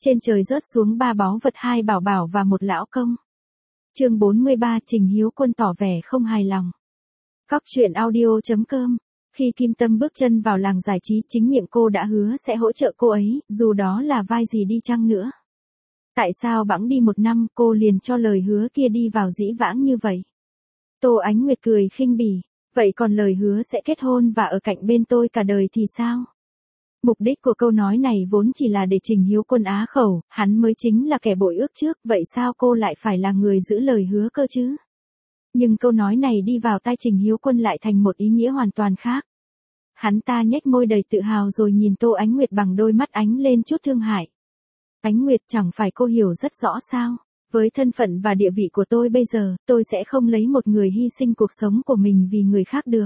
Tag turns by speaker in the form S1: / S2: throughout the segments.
S1: Trên trời rớt xuống 3 báu vật, 2 bảo bảo và 1 lão công. Chương 43, Trình Hiếu Quân tỏ vẻ không hài lòng. Cóc truyện audio.com. Khi Kim Tâm bước chân vào làng giải trí, chính miệng cô đã hứa sẽ hỗ trợ cô ấy, dù đó là vai gì đi chăng nữa. Tại sao bẵng đi 1 năm cô liền cho lời hứa kia đi vào dĩ vãng như vậy? Tô Ánh Nguyệt cười khinh bỉ, vậy còn lời hứa sẽ kết hôn và ở cạnh bên tôi cả đời thì sao? Mục đích của câu nói này vốn chỉ là để Trình Hiếu Quân á khẩu, hắn mới chính là kẻ bội ước trước, vậy sao cô lại phải là người giữ lời hứa cơ chứ? Nhưng câu nói này đi vào tai Trình Hiếu Quân lại thành một ý nghĩa hoàn toàn khác. Hắn ta nhếch môi đầy tự hào rồi nhìn Tô Ánh Nguyệt bằng đôi mắt ánh lên chút thương hại. Ánh Nguyệt, chẳng phải cô hiểu rất rõ sao? Với thân phận và địa vị của tôi bây giờ, tôi sẽ không lấy một người hy sinh cuộc sống của mình vì người khác được.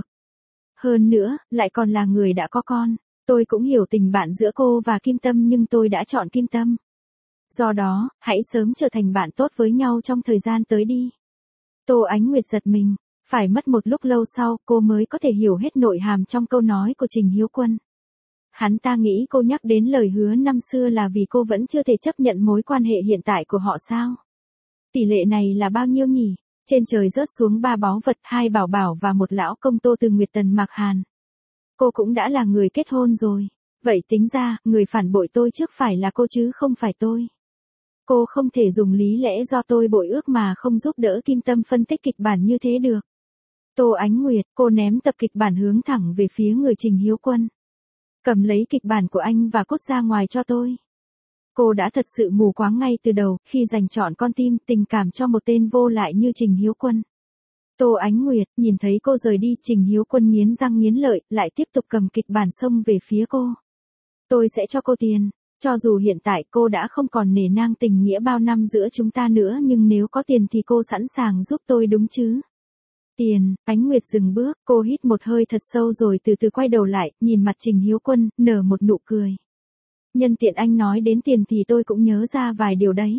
S1: Hơn nữa, lại còn là người đã có con. Tôi cũng hiểu tình bạn giữa cô và Kim Tâm nhưng tôi đã chọn Kim Tâm. Do đó, hãy sớm trở thành bạn tốt với nhau trong thời gian tới đi. Tô Ánh Nguyệt giật mình, phải mất một lúc lâu sau cô mới có thể hiểu hết nội hàm trong câu nói của Trình Hiếu Quân. Hắn ta nghĩ cô nhắc đến lời hứa năm xưa là vì cô vẫn chưa thể chấp nhận mối quan hệ hiện tại của họ sao? Tỷ lệ này là bao nhiêu nhỉ? Trên trời rớt xuống 3 báu vật, 2 bảo bảo và 1 lão công. Tô Từ Nguyệt Tần Mạc Hàn. Cô cũng đã là người kết hôn rồi. Vậy tính ra, người phản bội tôi trước phải là cô chứ không phải tôi. Cô không thể dùng lý lẽ do tôi bội ước mà không giúp đỡ Kim Tâm phân tích kịch bản như thế được. Tô Ánh Nguyệt, cô ném tập kịch bản hướng thẳng về phía người Trình Hiếu Quân. Cầm lấy kịch bản của anh và cút ra ngoài cho tôi. Cô đã thật sự mù quáng ngay từ đầu khi dành trọn con tim tình cảm cho một tên vô lại như Trình Hiếu Quân. Tô Ánh Nguyệt, nhìn thấy cô rời đi, Trình Hiếu Quân nghiến răng nghiến lợi, lại tiếp tục cầm kịch bản xông về phía cô. Tôi sẽ cho cô tiền, cho dù hiện tại cô đã không còn nể nang tình nghĩa bao năm giữa chúng ta nữa nhưng nếu có tiền thì cô sẵn sàng giúp tôi đúng chứ? Tiền. Ánh Nguyệt dừng bước, cô hít một hơi thật sâu rồi từ từ quay đầu lại, nhìn mặt Trình Hiếu Quân, nở một nụ cười. Nhân tiện anh nói đến tiền thì tôi cũng nhớ ra vài điều đấy.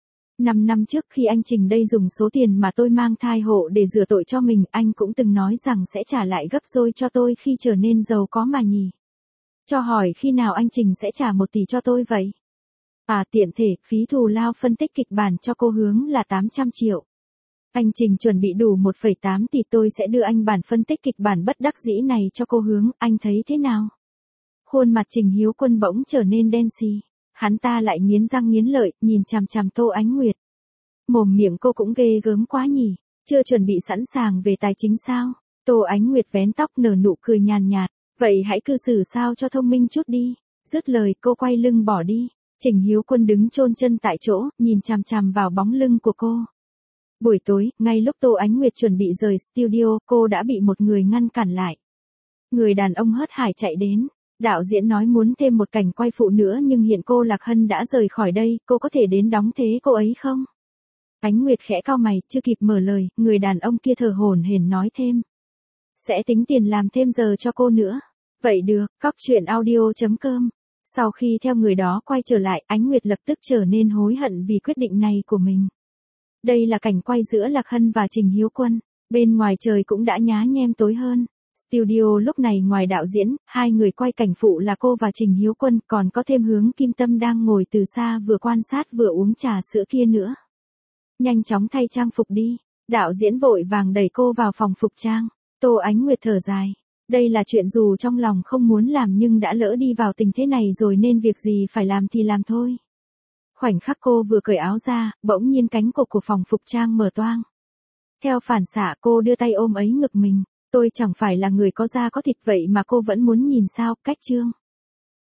S1: 5 năm trước khi anh Trình đây dùng số tiền mà tôi mang thai hộ để rửa tội cho mình, anh cũng từng nói rằng sẽ trả lại gấp đôi cho tôi khi trở nên giàu có mà nhỉ. Cho hỏi khi nào anh Trình sẽ trả 1 tỷ cho tôi vậy? À tiện thể, phí thù lao phân tích kịch bản cho cô Hướng là 800 triệu. Anh Trình chuẩn bị đủ 1,8 tỷ, tôi sẽ đưa anh bản phân tích kịch bản bất đắc dĩ này cho cô Hướng, anh thấy thế nào? Khuôn mặt Trình Hiếu Quân bỗng trở nên đen xì. Hắn ta lại nghiến răng nghiến lợi, nhìn chằm chằm Tô Ánh Nguyệt. Mồm miệng cô cũng ghê gớm quá nhỉ, chưa chuẩn bị sẵn sàng về tài chính sao? Tô Ánh Nguyệt vén tóc nở nụ cười nhàn nhạt, vậy hãy cư xử sao cho thông minh chút đi. Dứt lời cô quay lưng bỏ đi. Trình Hiếu Quân đứng chôn chân tại chỗ, nhìn chằm chằm vào bóng lưng của cô. Buổi tối, ngay lúc Tô Ánh Nguyệt chuẩn bị rời studio, cô đã bị một người ngăn cản lại. Người đàn ông hớt hải chạy đến. Đạo diễn nói muốn thêm một cảnh quay phụ nữa nhưng hiện cô Lạc Hân đã rời khỏi đây, cô có thể đến đóng thế cô ấy không? Ánh Nguyệt khẽ cau mày, chưa kịp mở lời, người đàn ông kia thở hổn hển nói thêm. Sẽ tính tiền làm thêm giờ cho cô nữa. Vậy được, cóc truyện audio.com. Sau khi theo người đó quay trở lại, Ánh Nguyệt lập tức trở nên hối hận vì quyết định này của mình. Đây là cảnh quay giữa Lạc Hân và Trình Hiếu Quân. Bên ngoài trời cũng đã nhá nhem tối hơn. Studio lúc này ngoài đạo diễn, 2 người quay cảnh phụ là cô và Trình Hiếu Quân, còn có thêm Hướng Kim Tâm đang ngồi từ xa vừa quan sát vừa uống trà sữa kia nữa. Nhanh chóng thay trang phục đi. Đạo diễn vội vàng đẩy cô vào phòng phục trang. Tô Ánh Nguyệt thở dài. Đây là chuyện dù trong lòng không muốn làm nhưng đã lỡ đi vào tình thế này rồi nên việc gì phải làm thì làm thôi. Khoảnh khắc cô vừa cởi áo ra, bỗng nhiên cánh cột của phòng phục trang mở toang. Theo phản xạ cô đưa tay ôm ấy ngực mình. Tôi chẳng phải là người có da có thịt vậy mà cô vẫn muốn nhìn sao? Cách chương.